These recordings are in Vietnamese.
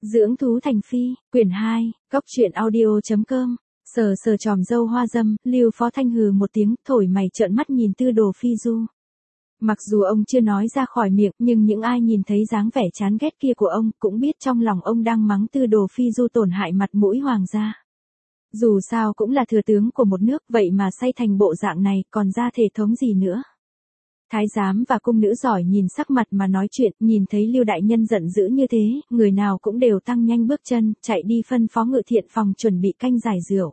Dưỡng thú thành phi, quyển 2, Cóc truyện audio.com. Sờ sờ tròm râu hoa dâm, Lưu Phó Thanh hừ một tiếng, thổi mày trợn mắt nhìn Tư Đồ Phi Du. Mặc dù ông chưa nói ra khỏi miệng, nhưng những ai nhìn thấy dáng vẻ chán ghét kia của ông, cũng biết trong lòng ông đang mắng Tư Đồ Phi Du tổn hại mặt mũi hoàng gia. Dù sao cũng là thừa tướng của một nước, vậy mà say thành bộ dạng này, còn ra thể thống gì nữa. Thái giám và cung nữ giỏi nhìn sắc mặt mà nói chuyện, nhìn thấy Lưu đại nhân giận dữ như thế, người nào cũng đều tăng nhanh bước chân, chạy đi phân phó ngự thiện phòng chuẩn bị canh giải rượu.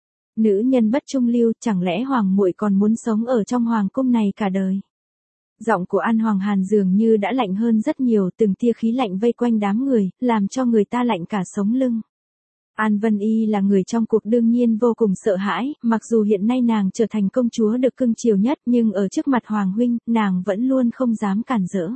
Nữ nhân bất trung Lưu, chẳng lẽ hoàng muội còn muốn sống ở trong hoàng cung này cả đời? Giọng của An Hoàng Hàn dường như đã lạnh hơn rất nhiều, từng tia khí lạnh vây quanh đám người, làm cho người ta lạnh cả sống lưng. An Vân Y là người trong cuộc đương nhiên vô cùng sợ hãi, mặc dù hiện nay nàng trở thành công chúa được cưng chiều nhất, nhưng ở trước mặt Hoàng huynh, nàng vẫn luôn không dám cản rỡ.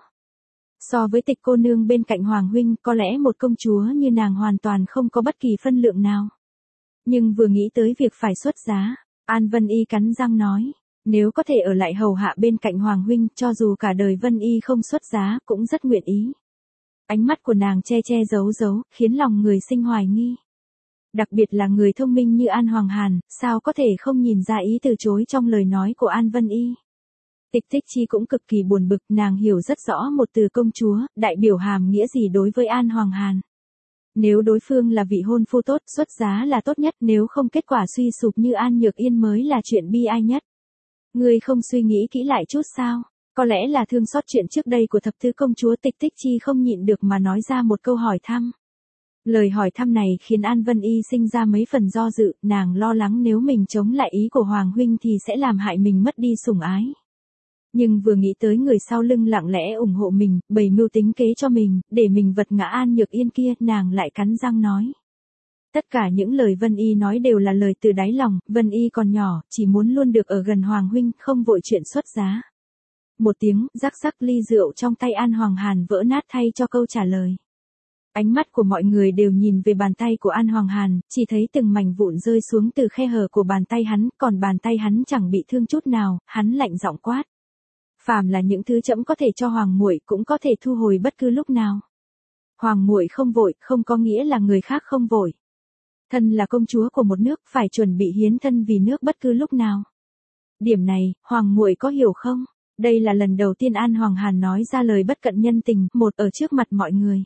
So với Tịch cô nương bên cạnh Hoàng huynh, có lẽ một công chúa như nàng hoàn toàn không có bất kỳ phân lượng nào. Nhưng vừa nghĩ tới việc phải xuất giá, An Vân Y cắn răng nói, nếu có thể ở lại hầu hạ bên cạnh Hoàng huynh, cho dù cả đời Vân Y không xuất giá, cũng rất nguyện ý. Ánh mắt của nàng che che giấu giấu, khiến lòng người sinh hoài nghi. Đặc biệt là người thông minh như An Hoàng Hàn, sao có thể không nhìn ra ý từ chối trong lời nói của An Vân Y. Tịch Tích Chi cũng cực kỳ buồn bực, nàng hiểu rất rõ một từ công chúa, đại biểu hàm nghĩa gì đối với An Hoàng Hàn. Nếu đối phương là vị hôn phu tốt, xuất giá là tốt nhất, nếu không kết quả suy sụp như An Nhược Yên mới là chuyện bi ai nhất. Ngươi không suy nghĩ kỹ lại chút sao? Có lẽ là thương xót chuyện trước đây của thập tứ công chúa, Tịch Tích Chi không nhịn được mà nói ra một câu hỏi thăm. Lời hỏi thăm này khiến An Vân Y sinh ra mấy phần do dự, nàng lo lắng nếu mình chống lại ý của Hoàng huynh thì sẽ làm hại mình mất đi sủng ái. Nhưng vừa nghĩ tới người sau lưng lặng lẽ ủng hộ mình, bày mưu tính kế cho mình, để mình vật ngã An Nhược Yên kia, nàng lại cắn răng nói. Tất cả những lời Vân Y nói đều là lời từ đáy lòng, Vân Y còn nhỏ, chỉ muốn luôn được ở gần Hoàng huynh, không vội chuyện xuất giá. Một tiếng, rắc rắc ly rượu trong tay An Hoàng Hàn vỡ nát thay cho câu trả lời. Ánh mắt của mọi người đều nhìn về bàn tay của An Hoàng Hàn, chỉ thấy từng mảnh vụn rơi xuống từ khe hở của bàn tay hắn, còn bàn tay hắn chẳng bị thương chút nào, hắn lạnh giọng quát. Phàm là những thứ trẫm có thể cho hoàng muội cũng có thể thu hồi bất cứ lúc nào. Hoàng muội không vội, không có nghĩa là người khác không vội. Thân là công chúa của một nước, phải chuẩn bị hiến thân vì nước bất cứ lúc nào. Điểm này, hoàng muội có hiểu không? Đây là lần đầu tiên An Hoàng Hàn nói ra lời bất cận nhân tình, một ở trước mặt mọi người.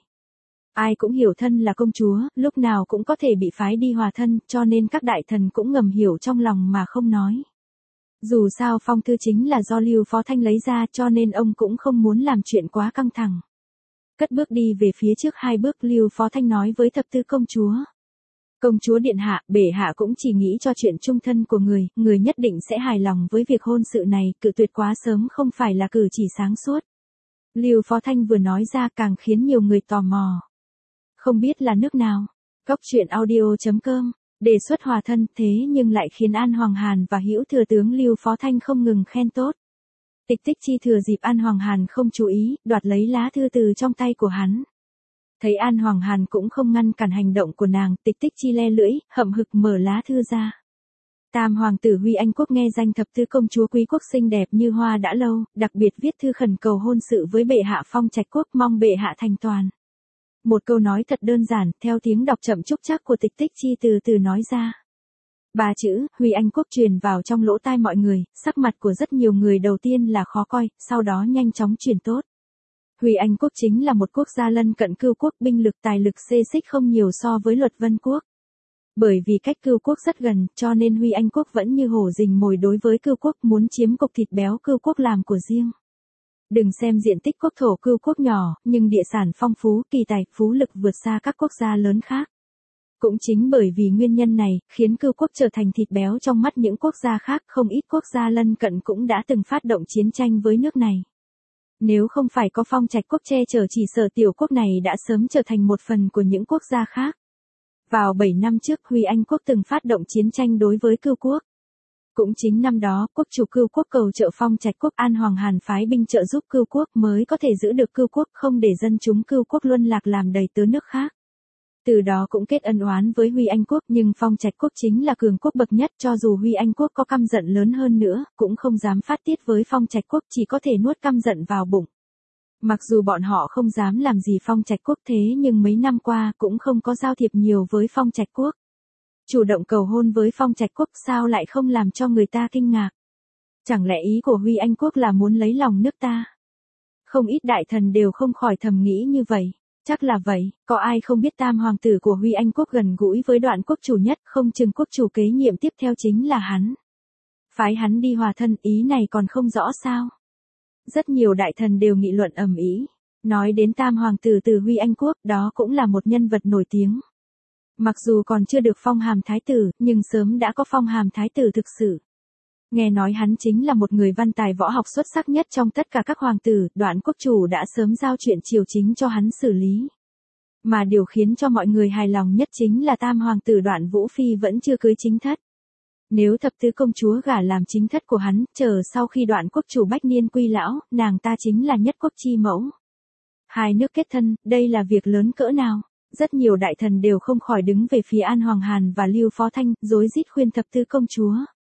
Ai cũng hiểu thân là công chúa, lúc nào cũng có thể bị phái đi hòa thân, cho nên các đại thần cũng ngầm hiểu trong lòng mà không nói. Dù sao phong thư chính là do Lưu Phó Thanh lấy ra, cho nên ông cũng không muốn làm chuyện quá căng thẳng. Cất bước đi về phía trước 2 bước, Lưu Phó Thanh nói với thập tứ công chúa. Công chúa điện hạ, bệ hạ cũng chỉ nghĩ cho chuyện chung thân của người nhất định sẽ hài lòng với việc hôn sự này, cự tuyệt quá sớm không phải là cử chỉ sáng suốt. Lưu Phó Thanh vừa nói ra càng khiến nhiều người tò mò. Không biết là nước nào? Cóc truyện audio.com. Đề xuất hòa thân, thế nhưng lại khiến An Hoàng Hàn và hữu thừa tướng Lưu Phó Thanh không ngừng khen tốt. Tịch Tích Chi thừa dịp An Hoàng Hàn không chú ý, đoạt lấy lá thư từ trong tay của hắn. Thấy An Hoàng Hàn cũng không ngăn cản hành động của nàng, Tịch Tích Chi le lưỡi, hậm hực mở lá thư ra. Tam hoàng tử Huy Anh Quốc nghe danh thập tứ công chúa quý quốc xinh đẹp như hoa đã lâu, đặc biệt viết thư khẩn cầu hôn sự với bệ hạ Phong Trạch Quốc, mong bệ hạ thành toàn. Một câu nói thật đơn giản, theo tiếng đọc chậm chúc chắc của Tịch Tích Chi từ từ nói ra. 3 chữ, Huy Anh Quốc truyền vào trong lỗ tai mọi người, sắc mặt của rất nhiều người đầu tiên là khó coi, sau đó nhanh chóng chuyển tốt. Huy Anh Quốc chính là một quốc gia lân cận Cưu quốc, binh lực tài lực xê xích không nhiều so với Luật Vân Quốc. Bởi vì cách Cưu quốc rất gần, cho nên Huy Anh Quốc vẫn như hổ rình mồi đối với Cưu quốc, muốn chiếm cục thịt béo Cưu quốc làm của riêng. Đừng xem diện tích quốc thổ Cưu quốc nhỏ, nhưng địa sản phong phú, kỳ tài, phú lực vượt xa các quốc gia lớn khác. Cũng chính bởi vì nguyên nhân này, khiến Cưu quốc trở thành thịt béo trong mắt những quốc gia khác, không ít quốc gia lân cận cũng đã từng phát động chiến tranh với nước này. Nếu không phải có Phong Trạch Quốc che chở, chỉ sợ tiểu quốc này đã sớm trở thành một phần của những quốc gia khác. Vào 7 năm trước, Huy Anh Quốc từng phát động chiến tranh đối với Cưu quốc. Cũng chính năm đó, quốc chủ Cưu quốc cầu trợ Phong Trạch Quốc, An Hoàng Hàn phái binh trợ giúp Cưu quốc mới có thể giữ được Cưu quốc, không để dân chúng Cưu quốc luân lạc làm đầy tớ nước khác. Từ đó cũng kết ân oán với Huy Anh Quốc, nhưng Phong Trạch Quốc chính là cường quốc bậc nhất, cho dù Huy Anh Quốc có căm giận lớn hơn nữa, cũng không dám phát tiết với Phong Trạch Quốc, chỉ có thể nuốt căm giận vào bụng. Mặc dù bọn họ không dám làm gì Phong Trạch Quốc thế nhưng mấy năm qua cũng không có giao thiệp nhiều với Phong Trạch Quốc. Chủ động cầu hôn với Phong Trạch Quốc sao lại không làm cho người ta kinh ngạc. Chẳng lẽ ý của Huy Anh Quốc là muốn lấy lòng nước ta? Không ít đại thần đều không khỏi thầm nghĩ như vậy. Chắc là vậy, có ai không biết tam hoàng tử của Huy Anh Quốc gần gũi với Đoạn quốc chủ nhất, không chừng quốc chủ kế nhiệm tiếp theo chính là hắn. Phái hắn đi hòa thân, ý này còn không rõ sao? Rất nhiều đại thần đều nghị luận ầm ĩ. Nói đến tam hoàng tử từ Huy Anh Quốc, đó cũng là một nhân vật nổi tiếng. Mặc dù còn chưa được phong hàm thái tử, nhưng sớm đã có phong hàm thái tử thực sự. Nghe nói hắn chính là một người văn tài võ học xuất sắc nhất trong tất cả các hoàng tử, Đoạn quốc chủ đã sớm giao chuyện triều chính cho hắn xử lý. Mà điều khiến cho mọi người hài lòng nhất chính là tam hoàng tử Đoạn Vũ Phi vẫn chưa cưới chính thất. Nếu thập tứ công chúa gả làm chính thất của hắn, chờ sau khi Đoạn quốc chủ bách niên quy lão, nàng ta chính là nhất quốc chi mẫu. Hai nước kết thân, đây là việc lớn cỡ nào? Rất nhiều đại thần đều không khỏi đứng về phía An Hoàng Hàn và Lưu Phó Thanh, rối rít khuyên thập tứ công chúa.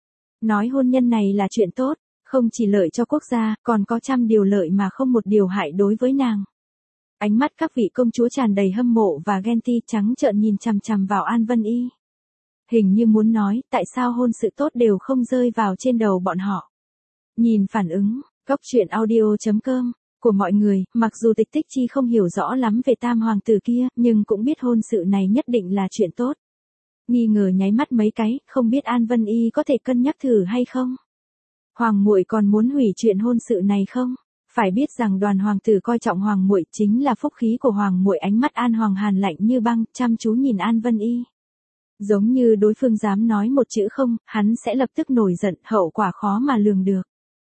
Nói hôn nhân này là chuyện tốt, không chỉ lợi cho quốc gia, còn có trăm điều lợi mà không một điều hại đối với nàng. Ánh mắt các vị công chúa tràn đầy hâm mộ và ghen tị trắng trợn nhìn chằm chằm vào An Vân Y. Hình như muốn nói, tại sao hôn sự tốt đều không rơi vào trên đầu bọn họ. Nhìn phản ứng, goctruyện.audio.com của mọi người, mặc dù Tịch Tích Chi không hiểu rõ lắm về tam hoàng tử kia, nhưng cũng biết hôn sự này nhất định là chuyện tốt. Nghi ngờ nháy mắt mấy cái, không biết An Vân Y có thể cân nhắc thử hay không? Hoàng muội còn muốn hủy chuyện hôn sự này không? Phải biết rằng Đoàn hoàng tử coi trọng hoàng muội chính là phúc khí của hoàng muội. Ánh mắt An Hoàng Hàn lạnh như băng, chăm chú nhìn An Vân Y. Giống như đối phương dám nói một chữ không, hắn sẽ lập tức nổi giận, hậu quả khó mà lường được.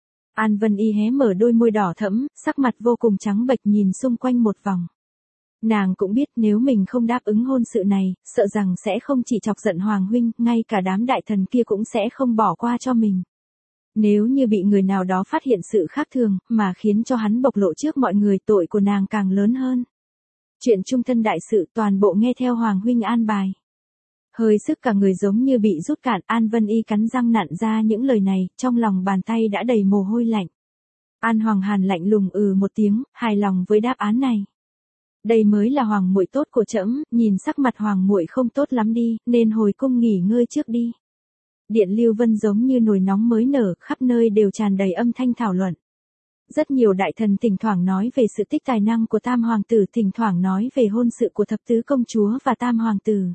An Vân Y hé mở đôi môi đỏ thẫm, sắc mặt vô cùng trắng bệch nhìn xung quanh một vòng. Nàng cũng biết nếu mình không đáp ứng hôn sự này, sợ rằng sẽ không chỉ chọc giận Hoàng huynh, ngay cả đám đại thần kia cũng sẽ không bỏ qua cho mình. Nếu như bị người nào đó phát hiện sự khác thường, mà khiến cho hắn bộc lộ trước mọi người, tội của nàng càng lớn hơn. Chuyện trung thân đại sự toàn bộ nghe theo Hoàng huynh an bài. Hơi sức cả người giống như bị rút cạn, An Vân Y cắn răng nặn ra những lời này, trong lòng bàn tay đã đầy mồ hôi lạnh. An Hoàng Hàn lạnh lùng một tiếng, hài lòng với đáp án này. Đây mới là hoàng muội tốt của trẫm, nhìn sắc mặt hoàng muội không tốt lắm đi, nên hồi cung nghỉ ngơi trước đi. Điện Lưu Vân giống như nồi nóng mới nở, khắp nơi đều tràn đầy âm thanh thảo luận. Rất nhiều đại thần thỉnh thoảng nói về sự tích tài năng của tam hoàng tử, thỉnh thoảng nói về hôn sự của thập tứ công chúa và tam hoàng tử.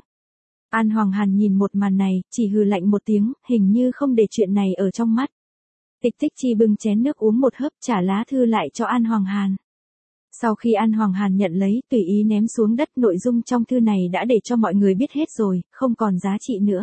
An Hoàng Hàn nhìn một màn này, chỉ hừ lạnh một tiếng, hình như không để chuyện này ở trong mắt. Tịch Tích Chi bưng chén nước uống một hớp, trả lá thư lại cho An Hoàng Hàn. Sau khi An Hoàng Hàn nhận lấy, tùy ý ném xuống đất, nội dung trong thư này đã để cho mọi người biết hết rồi, không còn giá trị nữa.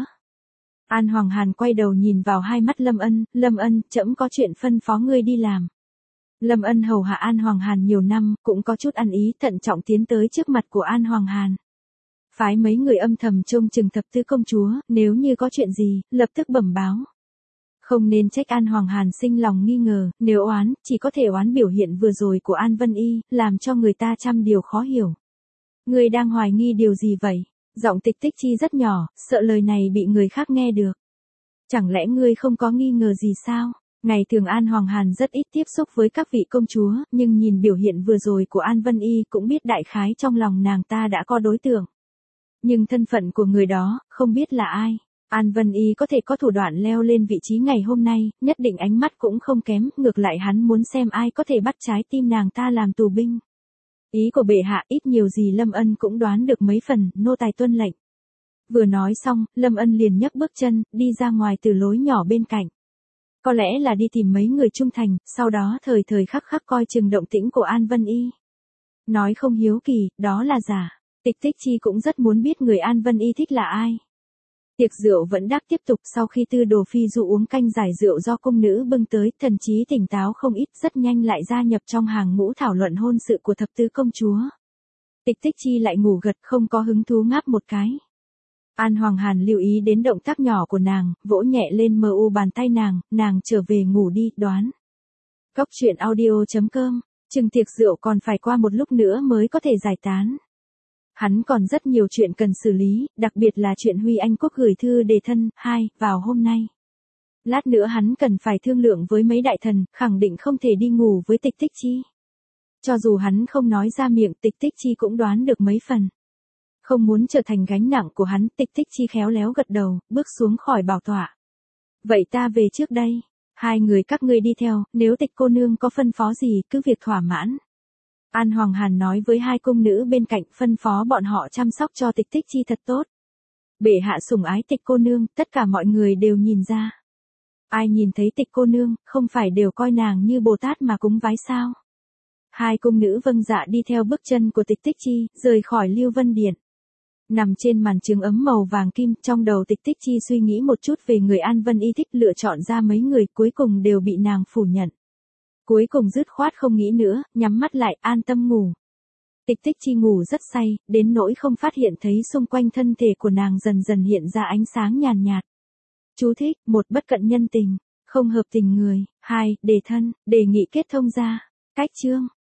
An Hoàng Hàn quay đầu nhìn vào hai mắt Lâm Ân, trẫm có chuyện phân phó ngươi đi làm. Lâm Ân hầu hạ An Hoàng Hàn nhiều năm, cũng có chút ăn ý, thận trọng tiến tới trước mặt của An Hoàng Hàn. Phái mấy người âm thầm trông chừng thập tứ công chúa, nếu như có chuyện gì, lập tức bẩm báo. Không nên trách An Hoàng Hàn sinh lòng nghi ngờ, nếu oán, chỉ có thể oán biểu hiện vừa rồi của An Vân Y, làm cho người ta trăm điều khó hiểu. Ngươi đang hoài nghi điều gì vậy? Giọng Tịch Tích Chi rất nhỏ, sợ lời này bị người khác nghe được. Chẳng lẽ ngươi không có nghi ngờ gì sao? Ngày thường An Hoàng Hàn rất ít tiếp xúc với các vị công chúa, nhưng nhìn biểu hiện vừa rồi của An Vân Y cũng biết đại khái trong lòng nàng ta đã có đối tượng. Nhưng thân phận của người đó, không biết là ai. An Vân Y có thể có thủ đoạn leo lên vị trí ngày hôm nay, nhất định ánh mắt cũng không kém, ngược lại hắn muốn xem ai có thể bắt trái tim nàng ta làm tù binh. Ý của bệ hạ ít nhiều gì Lâm Ân cũng đoán được mấy phần, nô tài tuân lệnh. Vừa nói xong, Lâm Ân liền nhấc bước chân, đi ra ngoài từ lối nhỏ bên cạnh. Có lẽ là đi tìm mấy người trung thành, sau đó thời thời khắc khắc coi chừng động tĩnh của An Vân Y. Nói không hiếu kỳ, đó là giả. Tịch Tích Chi cũng rất muốn biết người An Vân Y thích là ai. Tiệc rượu vẫn đắc tiếp tục, sau khi Tư Đồ Phi Du uống canh giải rượu do cung nữ bưng tới, thần trí tỉnh táo không ít, rất nhanh lại gia nhập trong hàng ngũ thảo luận hôn sự của thập tứ công chúa. Tịch Tích Chi lại ngủ gật, không có hứng thú ngáp một cái. An Hoàng Hàn lưu ý đến động tác nhỏ của nàng, vỗ nhẹ lên bàn tay nàng trở về ngủ đi, đoán. Goctruyện.audio.com, chừng tiệc rượu còn phải qua một lúc nữa mới có thể giải tán. Hắn còn rất nhiều chuyện cần xử lý, đặc biệt là chuyện Huy Anh Quốc gửi thư đề thân, vào hôm nay. Lát nữa hắn cần phải thương lượng với mấy đại thần, khẳng định không thể đi ngủ với Tịch Tích Chi. Cho dù hắn không nói ra miệng, Tịch Tích Chi cũng đoán được mấy phần. Không muốn trở thành gánh nặng của hắn, Tịch Tích Chi khéo léo gật đầu, bước xuống khỏi bảo tọa. Vậy ta về trước đây. Hai người các ngươi đi theo, nếu Tịch cô nương có phân phó gì, cứ việc thỏa mãn. An Hoàng Hàn nói với hai cung nữ bên cạnh, phân phó bọn họ chăm sóc cho Tịch Tích Chi thật tốt. Bệ hạ sủng ái Tịch cô nương, tất cả mọi người đều nhìn ra. Ai nhìn thấy Tịch cô nương, không phải đều coi nàng như Bồ Tát mà cúng vái sao? Hai cung nữ vâng dạ đi theo bước chân của Tịch Tích Chi, rời khỏi Lưu Vân Điện. Nằm trên màn trường ấm màu vàng kim, trong đầu Tịch Tích Chi suy nghĩ một chút về người An Vân Y thích, lựa chọn ra mấy người, cuối cùng đều bị nàng phủ nhận. Cuối cùng dứt khoát không nghĩ nữa, nhắm mắt lại, an tâm ngủ. Tịch Tích Chi ngủ rất say, đến nỗi không phát hiện thấy xung quanh thân thể của nàng dần dần hiện ra ánh sáng nhàn nhạt. Chú thích, 1. Bất cận nhân tình, không hợp tình người, 2. Đề thân, đề nghị kết thông gia. Cách chương